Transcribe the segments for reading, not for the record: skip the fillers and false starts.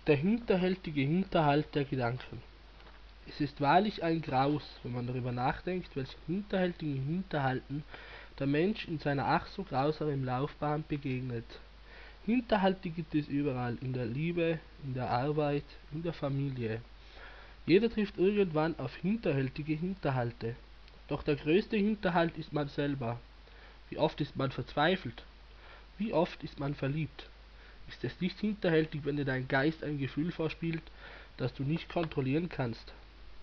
Der hinterhältige Hinterhalt der Gedanken. Es ist wahrlich ein Graus, wenn man darüber nachdenkt, welchen hinterhältigen Hinterhalten der Mensch in seiner ach so grausamen Laufbahn begegnet. Hinterhalte gibt es überall, in der Liebe, in der Arbeit, in der Familie. Jeder trifft irgendwann auf hinterhältige Hinterhalte. Doch der größte Hinterhalt ist man selber. Wie oft ist man verzweifelt? Wie oft ist man verliebt? Ist es nicht hinterhältig, wenn dir dein Geist ein Gefühl vorspielt, das du nicht kontrollieren kannst?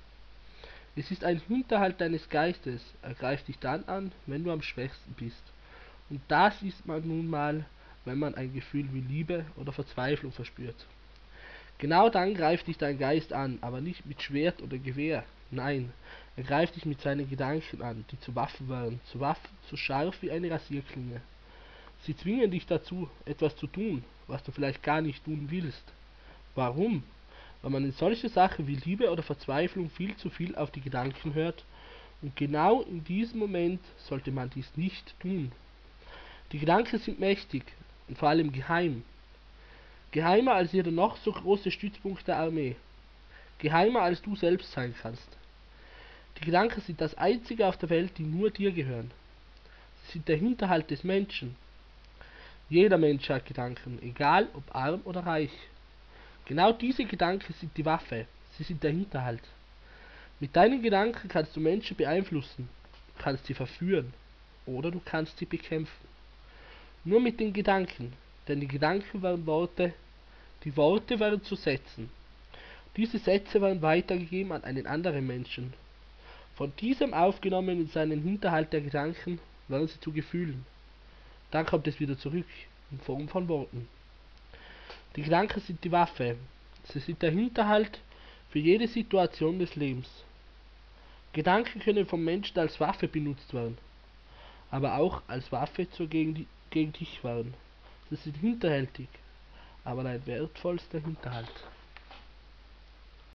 Es ist ein Hinterhalt deines Geistes, er greift dich dann an, wenn du am schwächsten bist. Und das ist man nun mal, wenn man ein Gefühl wie Liebe oder Verzweiflung verspürt. Genau dann greift dich dein Geist an, aber nicht mit Schwert oder Gewehr. Nein, er greift dich mit seinen Gedanken an, die zu Waffen werden, zu Waffen so scharf wie eine Rasierklinge. Sie zwingen dich dazu, etwas zu tun, was du vielleicht gar nicht tun willst. Warum? Weil man in solche Sachen wie Liebe oder Verzweiflung viel zu viel auf die Gedanken hört, und genau in diesem Moment sollte man dies nicht tun. Die Gedanken sind mächtig und vor allem geheim. Geheimer als jeder noch so große Stützpunkt der Armee. Geheimer als du selbst sein kannst. Die Gedanken sind das einzige auf der Welt, die nur dir gehören. Sie sind der Hinterhalt des Menschen. Jeder Mensch hat Gedanken, egal ob arm oder reich. Genau diese Gedanken sind die Waffe, sie sind der Hinterhalt. Mit deinen Gedanken kannst du Menschen beeinflussen, du kannst sie verführen oder du kannst sie bekämpfen. Nur mit den Gedanken, denn die Gedanken waren Worte, die Worte waren zu Sätzen. Diese Sätze werden weitergegeben an einen anderen Menschen. Von diesem aufgenommen in seinen Hinterhalt der Gedanken werden sie zu Gefühlen. Dann kommt es wieder zurück, in Form von Worten. Die Gedanken sind die Waffe. Sie sind der Hinterhalt für jede Situation des Lebens. Gedanken können vom Menschen als Waffe benutzt werden, aber auch als Waffe gegen dich werden. Sie sind hinterhältig, aber dein wertvollster Hinterhalt.